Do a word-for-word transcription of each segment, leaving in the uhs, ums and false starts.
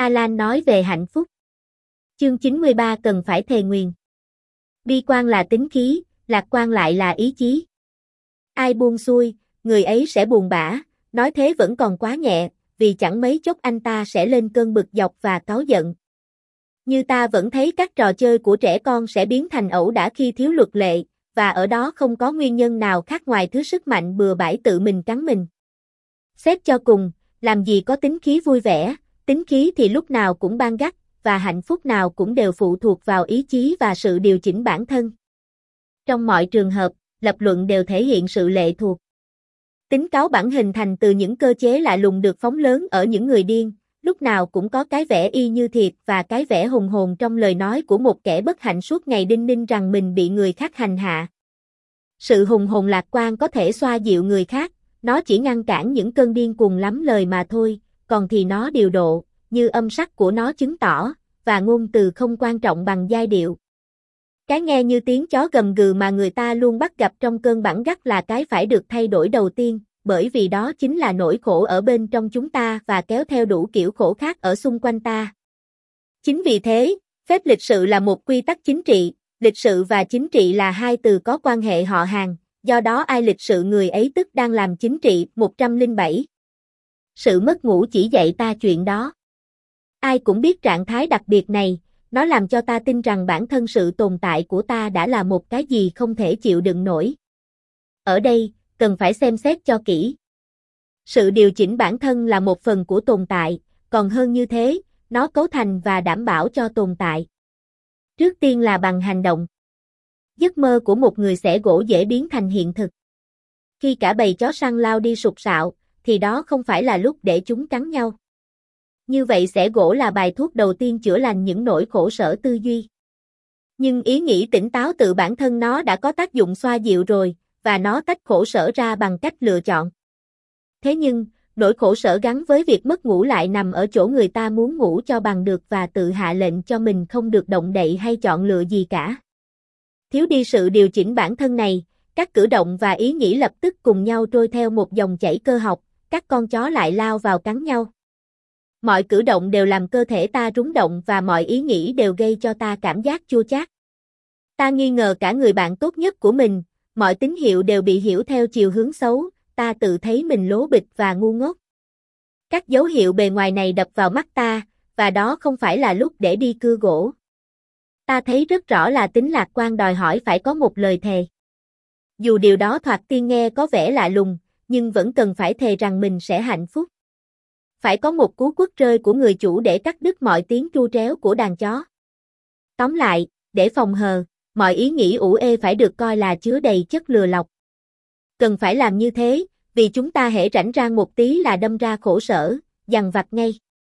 Alan nói về hạnh phúc. Chương chín mươi ba cần phải thề nguyền. Bi quan là tính khí, lạc quan lại là ý chí. Ai buông xuôi, người ấy sẽ buồn bã, nói thế vẫn còn quá nhẹ, vì chẳng mấy chốc anh ta sẽ lên cơn bực dọc và cáu giận. Như ta vẫn thấy các trò chơi của trẻ con sẽ biến thành ẩu đả khi thiếu luật lệ, và ở đó không có nguyên nhân nào khác ngoài thứ sức mạnh bừa bãi tự mình cắn mình. Xét cho cùng, làm gì có tính khí vui vẻ, tính khí thì lúc nào cũng ban gắt, và hạnh phúc nào cũng đều phụ thuộc vào ý chí và sự điều chỉnh bản thân. Trong mọi trường hợp, lập luận đều thể hiện sự lệ thuộc. Tính cáu bẳn hình thành từ những cơ chế lạ lùng được phóng lớn ở những người điên, lúc nào cũng có cái vẻ y như thiệt và cái vẻ hùng hồn trong lời nói của một kẻ bất hạnh suốt ngày đinh ninh rằng mình bị người khác hành hạ. Sự hùng hồn lạc quan có thể xoa dịu người khác, nó chỉ ngăn cản những cơn điên cuồng lắm lời mà thôi, còn thì nó điều độ, như âm sắc của nó chứng tỏ, và ngôn từ không quan trọng bằng giai điệu. Cái nghe như tiếng chó gầm gừ mà người ta luôn bắt gặp trong cơn bẵng gắt là cái phải được thay đổi đầu tiên, bởi vì đó chính là nỗi khổ ở bên trong chúng ta và kéo theo đủ kiểu khổ khác ở xung quanh ta. Chính vì thế, phép lịch sự là một quy tắc chính trị, lịch sự và chính trị là hai từ có quan hệ họ hàng, do đó ai lịch sự người ấy tức đang làm chính trị. một trăm lẻ bảy. Sự mất ngủ chỉ dạy ta chuyện đó. Ai cũng biết trạng thái đặc biệt này, nó làm cho ta tin rằng bản thân sự tồn tại của ta đã là một cái gì không thể chịu đựng nổi. Ở đây, cần phải xem xét cho kỹ. Sự điều chỉnh bản thân là một phần của tồn tại, còn hơn như thế, nó cấu thành và đảm bảo cho tồn tại. Trước tiên là bằng hành động. Giấc mơ của một người xẻ gỗ dễ biến thành hiện thực. Khi cả bầy chó săn lao đi sục sạo, thì đó không phải là lúc để chúng cắn nhau. Như vậy xẻ gỗ là bài thuốc đầu tiên chữa lành những nỗi khổ sở tư duy. Nhưng ý nghĩ tỉnh táo tự bản thân nó đã có tác dụng xoa dịu rồi, và nó tách khổ sở ra bằng cách lựa chọn. Thế nhưng, nỗi khổ sở gắn với việc mất ngủ lại nằm ở chỗ người ta muốn ngủ cho bằng được và tự hạ lệnh cho mình không được động đậy hay chọn lựa gì cả. Thiếu đi sự điều chỉnh bản thân này, các cử động và ý nghĩ lập tức cùng nhau trôi theo một dòng chảy cơ học, các con chó lại lao vào cắn nhau. Mọi cử động đều làm cơ thể ta rúng động và mọi ý nghĩ đều gây cho ta cảm giác chua chát. Ta nghi ngờ cả người bạn tốt nhất của mình, mọi tín hiệu đều bị hiểu theo chiều hướng xấu, ta tự thấy mình lố bịch và ngu ngốc. Các dấu hiệu bề ngoài này đập vào mắt ta, và đó không phải là lúc để đi cưa gỗ. Ta thấy rất rõ là tính lạc quan đòi hỏi phải có một lời thề. Dù điều đó thoạt tiên nghe có vẻ lạ lùng, nhưng vẫn cần phải thề rằng mình sẽ hạnh phúc. Phải có một cú quất rơi của người chủ để cắt đứt mọi tiếng tru tréo của đàn chó. Tóm lại, để phòng hờ, mọi ý nghĩ ủ ê phải được coi là chứa đầy chất lừa lọc. Cần phải làm như thế, vì chúng ta hễ rảnh rang một tí là đâm ra khổ sở, dằn vặt ngay.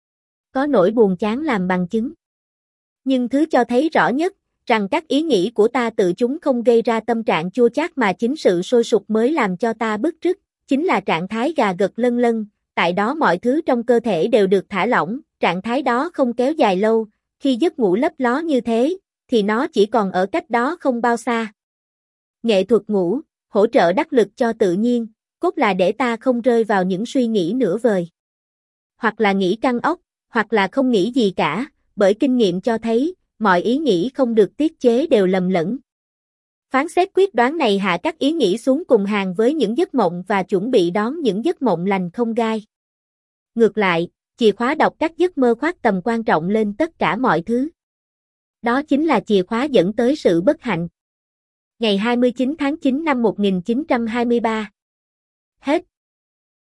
Có nỗi buồn chán làm bằng chứng. Nhưng thứ cho thấy rõ nhất, rằng các ý nghĩ của ta tự chúng không gây ra tâm trạng chua chát mà chính sự sôi sục mới làm cho ta bứt rứt, chính là trạng thái gà gật lân lân, tại đó mọi thứ trong cơ thể đều được thả lỏng, trạng thái đó không kéo dài lâu, khi giấc ngủ lấp ló như thế, thì nó chỉ còn ở cách đó không bao xa. Nghệ thuật ngủ, hỗ trợ đắc lực cho tự nhiên, cốt là để ta không rơi vào những suy nghĩ nửa vời. Hoặc là nghĩ căng óc, hoặc là không nghĩ gì cả, bởi kinh nghiệm cho thấy, mọi ý nghĩ không được tiết chế đều lầm lẫn. Phán xét quyết đoán này hạ các ý nghĩ xuống cùng hàng với những giấc mộng và chuẩn bị đón những giấc mộng lành không gai. Ngược lại, chìa khóa đọc các giấc mơ khoác tầm quan trọng lên tất cả mọi thứ. Đó chính là chìa khóa dẫn tới sự bất hạnh. Ngày hai mươi chín tháng chín năm một nghìn chín trăm hai mươi ba. Hết.